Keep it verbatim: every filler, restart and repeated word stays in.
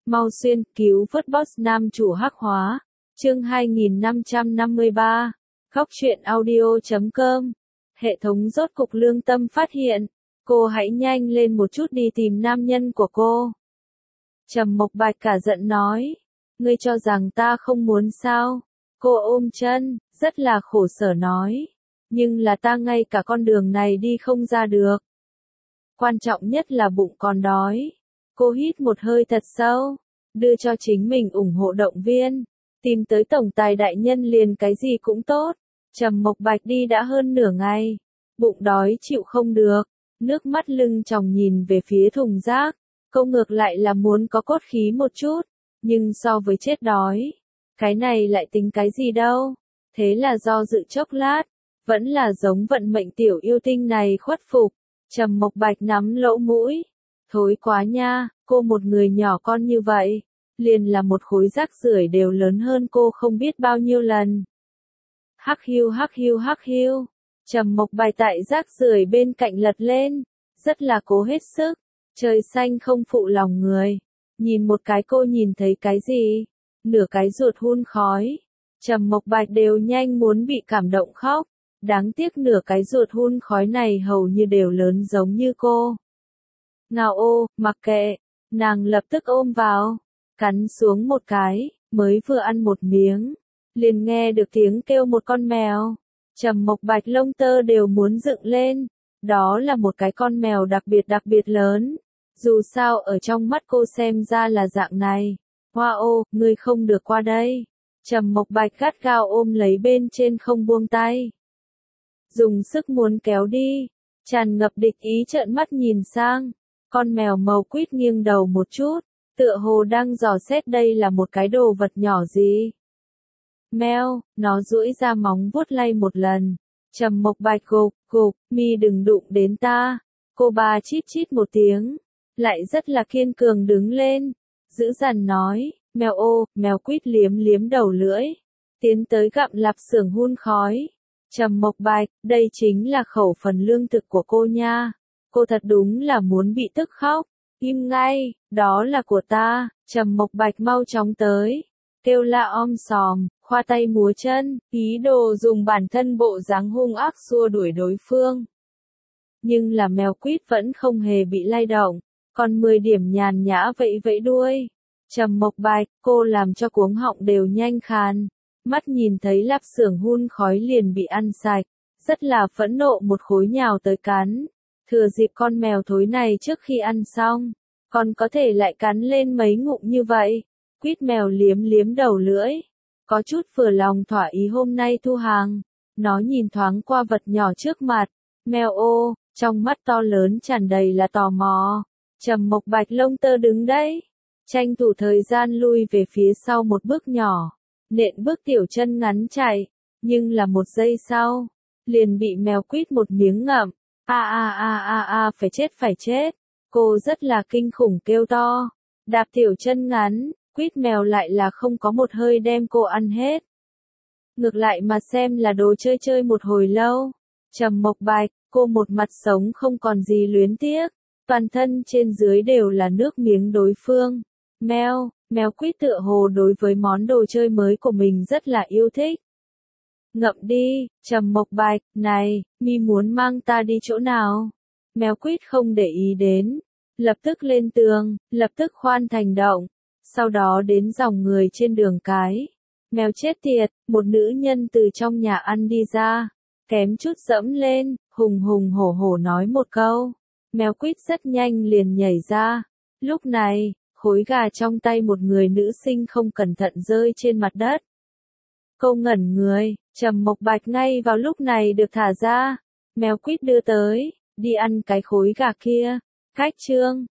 Mau xuyên, cứu vớt boss nam chủ hắc hóa. Chương hai nghìn năm trăm năm mươi ba. Khóc chuyện audio chấm com. Hệ thống rốt cục lương tâm phát hiện. Cô hãy nhanh lên một chút đi tìm nam nhân của cô. Trầm Mộc Bạch cả giận nói. Ngươi cho rằng ta không muốn sao? Cô ôm chân, rất là khổ sở nói. Nhưng là ta ngay cả con đường này đi không ra được. Quan trọng nhất là bụng còn đói. Cô hít một hơi thật sâu, đưa cho chính mình ủng hộ động viên. Tìm tới tổng tài đại nhân liền cái gì cũng tốt. Trầm Mộc Bạch đi đã hơn nửa ngày. Bụng đói chịu không được. Nước mắt lưng tròng nhìn về phía thùng rác. Cô ngược lại là muốn có cốt khí một chút. Nhưng so với chết đói, cái này lại tính cái gì đâu. Thế là do dự chốc lát. Vẫn là giống vận mệnh tiểu yêu tinh này khuất phục. Trầm Mộc Bạch nắm lỗ mũi. Thối quá nha, cô một người nhỏ con như vậy. Liền là một khối rác rưởi đều lớn hơn cô không biết bao nhiêu lần. Hắc hiu hắc hiu hắc hiu. Trầm Mộc Bạch tại rác rưởi bên cạnh lật lên. Rất là cố hết sức. Trời xanh không phụ lòng người. Nhìn một cái cô nhìn thấy cái gì? Nửa cái ruột hun khói. Trầm Mộc Bạch đều nhanh muốn bị cảm động khóc. Đáng tiếc nửa cái ruột hun khói này hầu như đều lớn giống như cô. Ngao ô, mặc kệ. Nàng lập tức ôm vào. Cắn xuống một cái, mới vừa ăn một miếng. Liền nghe được tiếng kêu một con mèo. Trầm Mộc Bạch lông tơ đều muốn dựng lên. Đó là một cái con mèo đặc biệt đặc biệt lớn. Dù sao ở trong mắt cô xem ra là dạng này. Hoa ô, ngươi không được qua đây. Trầm Mộc Bạch gắt gao ôm lấy bên trên không buông tay. Dùng sức muốn kéo đi. Tràn ngập địch ý trợn mắt nhìn sang. Con mèo màu quýt nghiêng đầu một chút. Tựa hồ đang dò xét đây là một cái đồ vật nhỏ gì. Meo, nó duỗi ra móng vuốt lay một lần. Trầm Mộc Bạch gục, gục, mi đừng đụng đến ta. Cô bà chít chít một tiếng. Lại rất là kiên cường đứng lên. Dữ dằn nói, mèo ô, mèo quýt liếm liếm đầu lưỡi. Tiến tới gặm lạp xưởng hun khói. Trầm Mộc Bạch, đây chính là khẩu phần lương thực của cô nha. Cô thật đúng là muốn bị tức khóc. Im ngay, đó là của ta. Trầm Mộc Bạch mau chóng tới. Kêu la om sòm, khoa tay múa chân, ý đồ dùng bản thân bộ dáng hung ác xua đuổi đối phương. Nhưng là mèo quýt vẫn không hề bị lay động, còn mười điểm nhàn nhã vẫy vẫy đuôi. Trầm Mộc Bạch, cô làm cho cuống họng đều nhanh khàn. Mắt nhìn thấy lạp xưởng hun khói liền bị ăn sạch, rất là phẫn nộ một khối nhào tới cắn. Thừa dịp con mèo thối này trước khi ăn xong, còn có thể lại cắn lên mấy ngụm như vậy. Quýt mèo liếm liếm đầu lưỡi, có chút vừa lòng thỏa ý hôm nay thu hàng. Nó nhìn thoáng qua vật nhỏ trước mặt, mèo ô, trong mắt to lớn tràn đầy là tò mò. Trầm Mộc Bạch lông tơ đứng đấy, tranh thủ thời gian lui về phía sau một bước nhỏ, nện bước tiểu chân ngắn chạy, nhưng là một giây sau, liền bị mèo quýt một miếng ngậm. A a a a a phải chết phải chết. Cô rất là kinh khủng kêu to, đạp tiểu chân ngắn, quýt mèo lại là không có một hơi đem cô ăn hết. Ngược lại mà xem là đồ chơi chơi một hồi lâu. Trầm Mộc Bạch, cô một mặt sống không còn gì luyến tiếc, toàn thân trên dưới đều là nước miếng đối phương. Mèo, mèo quýt tựa hồ đối với món đồ chơi mới của mình rất là yêu thích. Ngậm đi, Trầm Mộc Bạch, này, mi muốn mang ta đi chỗ nào? Mèo quýt không để ý đến, lập tức lên tường, lập tức khoan thành động, sau đó đến dòng người trên đường cái. Mèo chết tiệt, một nữ nhân từ trong nhà ăn đi ra, kém chút dẫm lên, hùng hùng hổ hổ nói một câu. Mèo quýt rất nhanh liền nhảy ra. Lúc này, khối gà trong tay một người nữ sinh không cẩn thận rơi trên mặt đất. Cô ngẩn người, Trầm Mộc Bạch ngay vào lúc này được thả ra. Mèo quýt đưa tới, đi ăn cái khối gà kia. Cách chương,